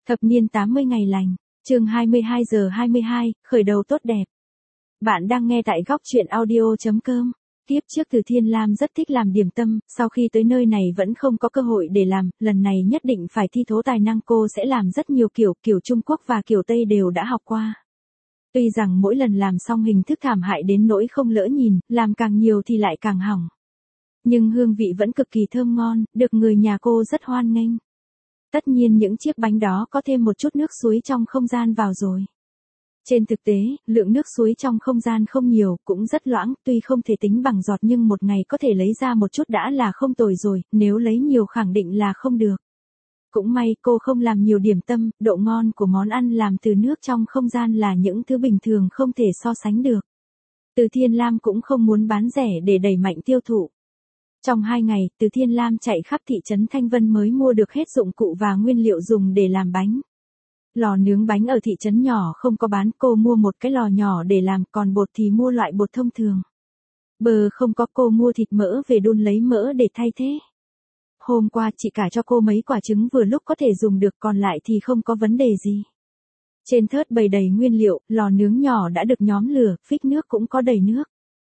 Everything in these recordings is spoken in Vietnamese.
Thập niên 80 ngày lành, chương 22 giờ 22, khởi đầu tốt đẹp. Bạn đang nghe tại góc truyện audio.com. Tiếp trước Từ Thiên Lam rất thích làm điểm tâm, sau khi tới nơi này vẫn không có cơ hội để làm, lần này nhất định phải thi thố tài năng, cô sẽ làm rất nhiều kiểu Trung Quốc và kiểu Tây đều đã học qua. Tuy rằng mỗi lần làm xong hình thức thảm hại đến nỗi không lỡ nhìn, làm càng nhiều thì lại càng hỏng. Nhưng hương vị vẫn cực kỳ thơm ngon, được người nhà cô rất hoan nghênh. Tất nhiên những chiếc bánh đó có thêm một chút nước suối trong không gian vào rồi. Trên thực tế, lượng nước suối trong không gian không nhiều, cũng rất loãng, tuy không thể tính bằng giọt nhưng một ngày có thể lấy ra một chút đã là không tồi rồi, nếu lấy nhiều khẳng định là không được. Cũng may cô không làm nhiều điểm tâm, độ ngon của món ăn làm từ nước trong không gian là những thứ bình thường không thể so sánh được. Từ Thiên Lam cũng không muốn bán rẻ để đẩy mạnh tiêu thụ. Trong 2 ngày, Từ Thiên Lam chạy khắp thị trấn Thanh Vân mới mua được hết dụng cụ và nguyên liệu dùng để làm bánh. Lò nướng bánh ở thị trấn nhỏ không có bán, cô mua một cái lò nhỏ để làm, còn bột thì mua loại bột thông thường. Bơ không có, cô mua thịt mỡ về đun lấy mỡ để thay thế. Hôm qua chị cả cho cô mấy quả trứng vừa lúc có thể dùng được, còn lại thì không có vấn đề gì. Trên thớt bày đầy nguyên liệu, lò nướng nhỏ đã được nhóm lửa, phích nước cũng có đầy nước.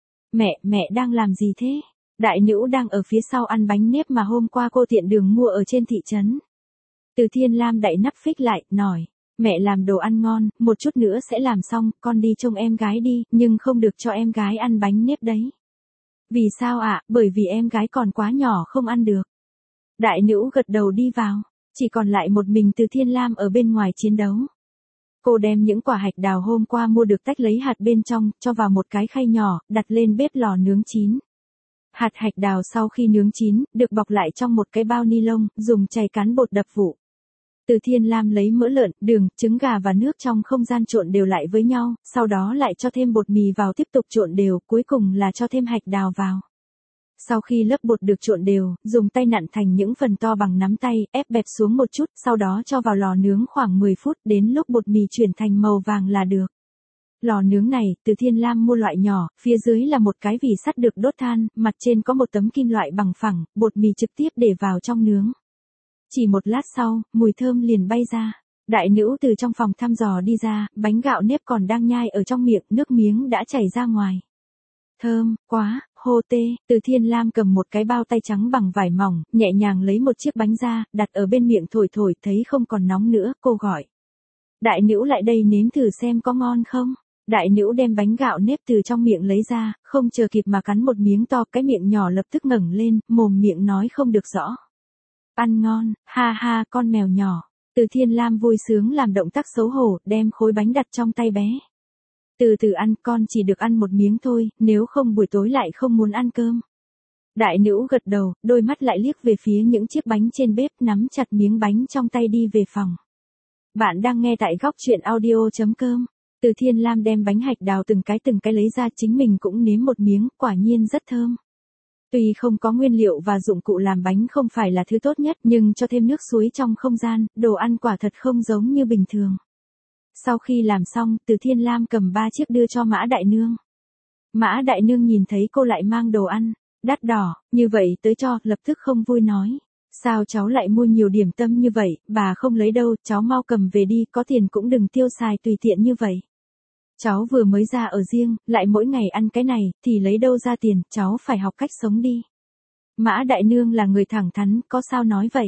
Mẹ đang làm gì thế? Đại Nữu đang ở phía sau ăn bánh nếp mà hôm qua cô tiện đường mua ở trên thị trấn. Từ Thiên Lam đậy nắp phích lại, nói, mẹ làm đồ ăn ngon, một chút nữa sẽ làm xong, con đi trông em gái đi, nhưng không được cho em gái ăn bánh nếp đấy. Vì sao ạ? Bởi vì em gái còn quá nhỏ không ăn được. Đại Nữu gật đầu đi vào, chỉ còn lại một mình Từ Thiên Lam ở bên ngoài chiến đấu. Cô đem những quả hạch đào hôm qua mua được tách lấy hạt bên trong, cho vào một cái khay nhỏ, đặt lên bếp lò nướng chín. Hạt hạch đào sau khi nướng chín, được bọc lại trong một cái bao ni lông, dùng chày cán bột đập vụn. Từ Thiên Lam lấy mỡ lợn, đường, trứng gà và nước trong không gian trộn đều lại với nhau, sau đó lại cho thêm bột mì vào tiếp tục trộn đều, cuối cùng là cho thêm hạch đào vào. Sau khi lớp bột được trộn đều, dùng tay nặn thành những phần to bằng nắm tay, ép bẹp xuống một chút, sau đó cho vào lò nướng khoảng 10 phút, đến lúc bột mì chuyển thành màu vàng là được. Lò nướng này, Từ Thiên Lam mua loại nhỏ, phía dưới là một cái vỉ sắt được đốt than, mặt trên có một tấm kim loại bằng phẳng, bột mì trực tiếp để vào trong nướng. Chỉ một lát sau, mùi thơm liền bay ra. Đại Nữu từ trong phòng thăm dò đi ra, bánh gạo nếp còn đang nhai ở trong miệng, nước miếng đã chảy ra ngoài. Thơm, quá, hô tê. Từ Thiên Lam cầm một cái bao tay trắng bằng vải mỏng, nhẹ nhàng lấy một chiếc bánh ra, đặt ở bên miệng thổi, thấy không còn nóng nữa, cô gọi. Đại Nữu lại đây nếm thử xem có ngon không. Đại Nữu đem bánh gạo nếp từ trong miệng lấy ra, không chờ kịp mà cắn một miếng to, cái miệng nhỏ lập tức ngẩng lên, mồm miệng nói không được rõ. Ăn ngon, ha ha, con mèo nhỏ. Từ Thiên Lam vui sướng làm động tác xấu hổ, đem khối bánh đặt trong tay bé. Từ từ ăn, con chỉ được ăn một miếng thôi, nếu không buổi tối lại không muốn ăn cơm. Đại Nữu gật đầu, đôi mắt lại liếc về phía những chiếc bánh trên bếp, nắm chặt miếng bánh trong tay đi về phòng. Bạn đang nghe tại góc truyện audio.com. Từ Thiên Lam đem bánh hạch đào từng cái lấy ra, chính mình cũng nếm một miếng, quả nhiên rất thơm. Tuy không có nguyên liệu và dụng cụ làm bánh không phải là thứ tốt nhất, nhưng cho thêm nước suối trong không gian, đồ ăn quả thật không giống như bình thường. Sau khi làm xong, Từ Thiên Lam cầm 3 chiếc đưa cho Mã Đại Nương. Mã Đại Nương nhìn thấy cô lại mang đồ ăn đắt đỏ, như vậy tới cho, lập tức không vui nói. Sao cháu lại mua nhiều điểm tâm như vậy, bà không lấy đâu, cháu mau cầm về đi, có tiền cũng đừng tiêu xài tùy tiện như vậy. Cháu vừa mới ra ở riêng, lại mỗi ngày ăn cái này, thì lấy đâu ra tiền, cháu phải học cách sống đi. Mã Đại Nương là người thẳng thắn, có sao nói vậy.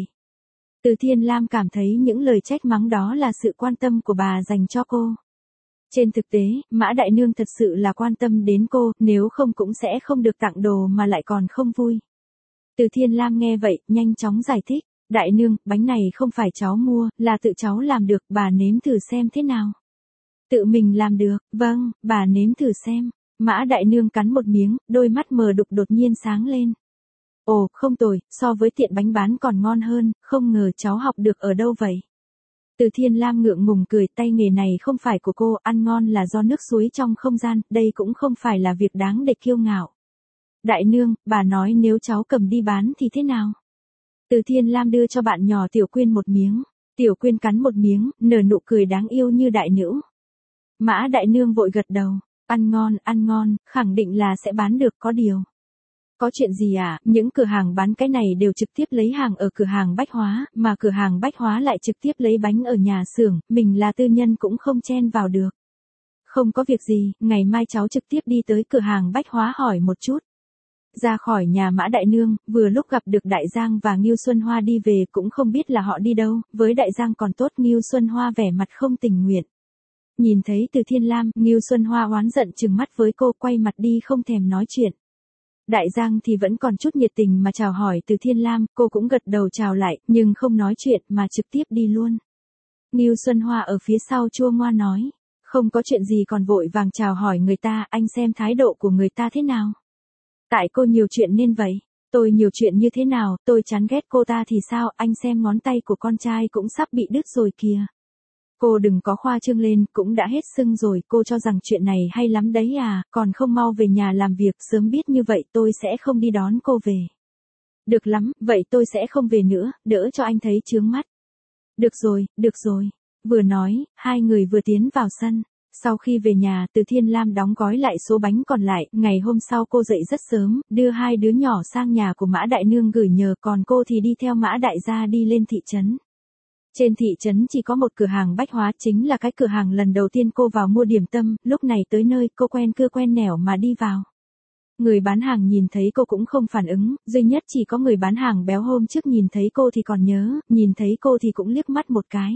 Từ Thiên Lam cảm thấy những lời trách mắng đó là sự quan tâm của bà dành cho cô. Trên thực tế, Mã Đại Nương thật sự là quan tâm đến cô, nếu không cũng sẽ không được tặng đồ mà lại còn không vui. Từ Thiên Lam nghe vậy, nhanh chóng giải thích. Đại Nương, bánh này không phải cháu mua, là tự cháu làm được, bà nếm thử xem thế nào. Tự mình làm được, vâng, bà nếm thử xem. Mã Đại Nương cắn một miếng, đôi mắt mờ đục đột nhiên sáng lên. Ồ, không tồi, so với tiệm bánh bán còn ngon hơn, không ngờ cháu học được ở đâu vậy. Từ Thiên Lam ngượng ngùng cười, tay nghề này không phải của cô, ăn ngon là do nước suối trong không gian, đây cũng không phải là việc đáng để kiêu ngạo. Đại Nương, bà nói nếu cháu cầm đi bán thì thế nào? Từ Thiên Lam đưa cho bạn nhỏ Tiểu Quyên một miếng. Tiểu Quyên cắn một miếng, nở nụ cười đáng yêu như Đại Nữu. Mã Đại Nương vội gật đầu, ăn ngon, khẳng định là sẽ bán được, có điều. có chuyện gì à, những cửa hàng bán cái này đều trực tiếp lấy hàng ở cửa hàng bách hóa, mà cửa hàng bách hóa lại trực tiếp lấy bánh ở nhà xưởng, mình là tư nhân cũng không chen vào được. Không có việc gì, ngày mai cháu trực tiếp đi tới cửa hàng bách hóa hỏi một chút. Ra khỏi nhà Mã Đại Nương, vừa lúc gặp được Đại Giang và Ngưu Xuân Hoa đi về, cũng không biết là họ đi đâu, với Đại Giang còn tốt, Ngưu Xuân Hoa vẻ mặt không tình nguyện. Nhìn thấy Từ Thiên Lam, Ngưu Xuân Hoa oán giận trừng mắt với cô, quay mặt đi không thèm nói chuyện. Đại Giang thì vẫn còn chút nhiệt tình mà chào hỏi Từ Thiên Lam, cô cũng gật đầu chào lại, nhưng không nói chuyện mà trực tiếp đi luôn. Ngưu Xuân Hoa ở phía sau chua ngoa nói, không có chuyện gì còn vội vàng chào hỏi người ta, anh xem thái độ của người ta thế nào. Tại cô nhiều chuyện nên vậy, tôi nhiều chuyện như thế nào, tôi chán ghét cô ta thì sao, anh xem ngón tay của con trai cũng sắp bị đứt rồi kìa. Cô đừng có khoa trương lên, cũng đã hết sưng rồi, cô cho rằng chuyện này hay lắm đấy à, còn không mau về nhà làm việc, sớm biết như vậy tôi sẽ không đi đón cô về. Được lắm, vậy tôi sẽ không về nữa, đỡ cho anh thấy chướng mắt. Được rồi. Vừa nói, hai người vừa tiến vào sân. Sau khi về nhà, Từ Thiên Lam đóng gói lại số bánh còn lại, ngày hôm sau cô dậy rất sớm, đưa hai đứa nhỏ sang nhà của Mã Đại Nương gửi nhờ, còn cô thì đi theo Mã Đại gia đi lên thị trấn. Trên thị trấn chỉ có một cửa hàng bách hóa, chính là cái cửa hàng lần đầu tiên cô vào mua điểm tâm, lúc này tới nơi cô quen cưa quen nẻo mà đi vào. Người bán hàng nhìn thấy cô cũng không phản ứng, duy nhất chỉ có người bán hàng béo hôm trước nhìn thấy cô thì còn nhớ, nhìn thấy cô thì cũng liếc mắt một cái.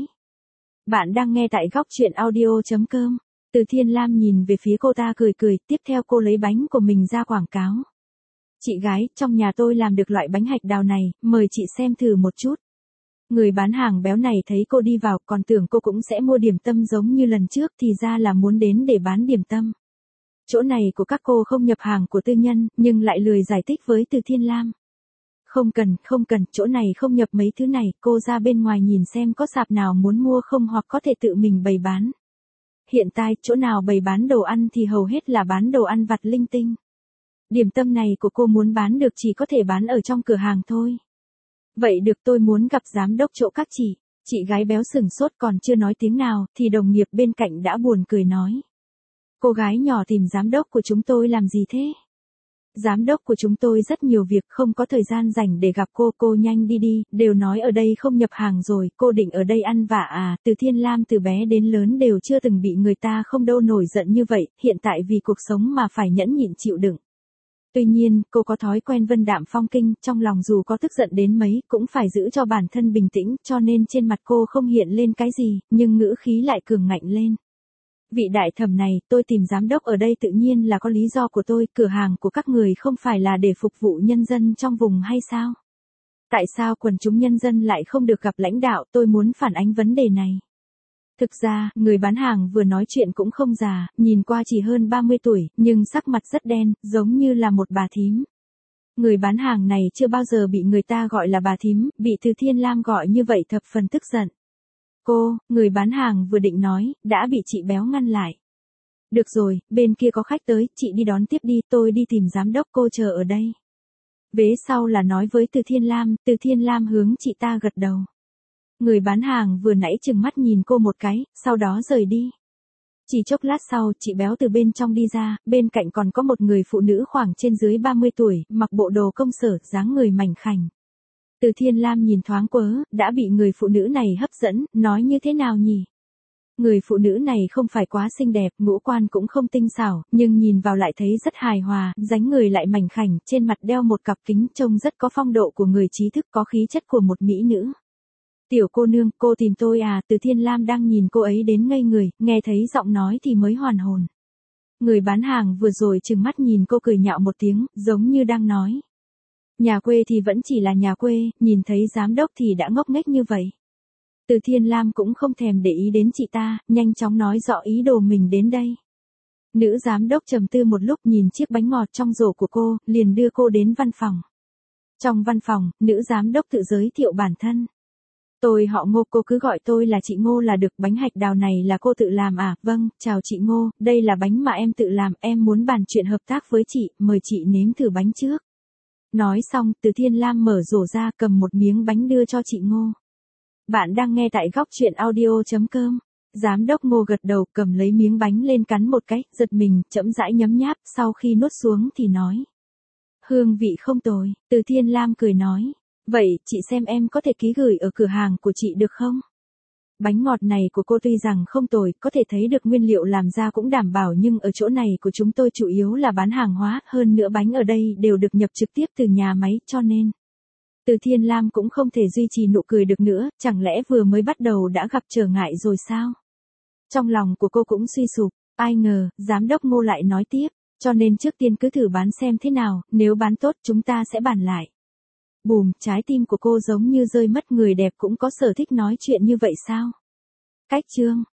Bạn đang nghe tại góc truyện audio.com. Từ Thiên Lam nhìn về phía cô ta cười, tiếp theo cô lấy bánh của mình ra quảng cáo. Chị gái, trong nhà tôi làm được loại bánh hạch đào này, mời chị xem thử một chút. Người bán hàng béo này thấy cô đi vào, còn tưởng cô cũng sẽ mua điểm tâm giống như lần trước, thì ra là muốn đến để bán điểm tâm. Chỗ này của các cô không nhập hàng của tư nhân, nhưng lại lười giải thích với Từ Thiên Lam. Không cần, chỗ này không nhập mấy thứ này, cô ra bên ngoài nhìn xem có sạp nào muốn mua không, hoặc có thể tự mình bày bán. Hiện tại, chỗ nào bày bán đồ ăn thì hầu hết là bán đồ ăn vặt linh tinh. Điểm tâm này của cô muốn bán được chỉ có thể bán ở trong cửa hàng thôi. Vậy được, tôi muốn gặp giám đốc chỗ các chị gái béo sửng sốt, còn chưa nói tiếng nào, thì đồng nghiệp bên cạnh đã buồn cười nói. Cô gái nhỏ tìm giám đốc của chúng tôi làm gì thế? Giám đốc của chúng tôi rất nhiều việc, không có thời gian rảnh để gặp cô nhanh đi, đều nói ở đây không nhập hàng rồi, cô định ở đây ăn vạ à? Từ Thiên Lam từ bé đến lớn đều chưa từng bị người ta không đâu nổi giận như vậy, hiện tại vì cuộc sống mà phải nhẫn nhịn chịu đựng. Tuy nhiên, cô có thói quen vân đạm phong kinh, trong lòng dù có tức giận đến mấy, cũng phải giữ cho bản thân bình tĩnh, cho nên trên mặt cô không hiện lên cái gì, nhưng ngữ khí lại cường ngạnh lên. Vị đại thẩm này, tôi tìm giám đốc ở đây tự nhiên là có lý do của tôi, cửa hàng của các người không phải là để phục vụ nhân dân trong vùng hay sao? Tại sao quần chúng nhân dân lại không được gặp lãnh đạo, tôi muốn phản ánh vấn đề này. Thực ra, người bán hàng vừa nói chuyện cũng không già, nhìn qua chỉ hơn 30 tuổi, nhưng sắc mặt rất đen, giống như là một bà thím. Người bán hàng này chưa bao giờ bị người ta gọi là bà thím, bị Từ Thiên Lam gọi như vậy thập phần tức giận. Người bán hàng vừa định nói, đã bị chị béo ngăn lại. Được rồi, bên kia có khách tới, chị đi đón tiếp đi, tôi đi tìm giám đốc, cô chờ ở đây. Vế sau là nói với Từ Thiên Lam hướng chị ta gật đầu. Người bán hàng vừa nãy trừng mắt nhìn cô một cái, sau đó rời đi. Chỉ chốc lát sau, chị béo từ bên trong đi ra, bên cạnh còn có một người phụ nữ khoảng trên dưới 30 tuổi, mặc bộ đồ công sở, dáng người mảnh khảnh. Từ Thiên Lam nhìn thoáng quớ, đã bị người phụ nữ này hấp dẫn, nói như thế nào nhỉ? Người phụ nữ này không phải quá xinh đẹp, ngũ quan cũng không tinh xảo, nhưng nhìn vào lại thấy rất hài hòa, dáng người lại mảnh khảnh, trên mặt đeo một cặp kính, trông rất có phong độ của người trí thức, có khí chất của một mỹ nữ. Tiểu cô nương, cô tìm tôi à? Từ Thiên Lam đang nhìn cô ấy đến ngây người, nghe thấy giọng nói thì mới hoàn hồn. Người bán hàng vừa rồi trừng mắt nhìn cô cười nhạo một tiếng, giống như đang nói. Nhà quê thì vẫn chỉ là nhà quê, nhìn thấy giám đốc thì đã ngốc nghếch như vậy. Từ Thiên Lam cũng không thèm để ý đến chị ta, nhanh chóng nói rõ ý đồ mình đến đây. Nữ giám đốc trầm tư một lúc, nhìn chiếc bánh ngọt trong rổ của cô, liền đưa cô đến văn phòng. Trong văn phòng, nữ giám đốc tự giới thiệu bản thân. Tôi họ Ngô, cô cứ gọi tôi là chị Ngô là được, bánh hạch đào này là cô tự làm à? Vâng, chào chị Ngô, đây là bánh mà em tự làm, em muốn bàn chuyện hợp tác với chị, mời chị nếm thử bánh trước. Nói xong, Từ Thiên Lam mở rổ ra, cầm một miếng bánh đưa cho chị Ngô. Bạn đang nghe tại góc truyện audio.com. Giám đốc Ngô gật đầu, cầm lấy miếng bánh lên cắn một cái, giật mình, chậm rãi nhấm nháp, sau khi nuốt xuống thì nói. Hương vị không tồi, Từ Thiên Lam cười nói. Vậy, chị xem em có thể ký gửi ở cửa hàng của chị được không? Bánh ngọt này của cô tuy rằng không tồi, có thể thấy được nguyên liệu làm ra cũng đảm bảo nhưng ở chỗ này của chúng tôi chủ yếu là bán hàng hóa, hơn nữa bánh ở đây đều được nhập trực tiếp từ nhà máy, cho nên. Từ Thiên Lam cũng không thể duy trì nụ cười được nữa, chẳng lẽ vừa mới bắt đầu đã gặp trở ngại rồi sao? Trong lòng của cô cũng suy sụp, ai ngờ, giám đốc Ngô lại nói tiếp, cho nên trước tiên cứ thử bán xem thế nào, nếu bán tốt chúng ta sẽ bàn lại. Bùm, trái tim của cô giống như rơi mất, người đẹp cũng có sở thích nói chuyện như vậy sao? Cách chương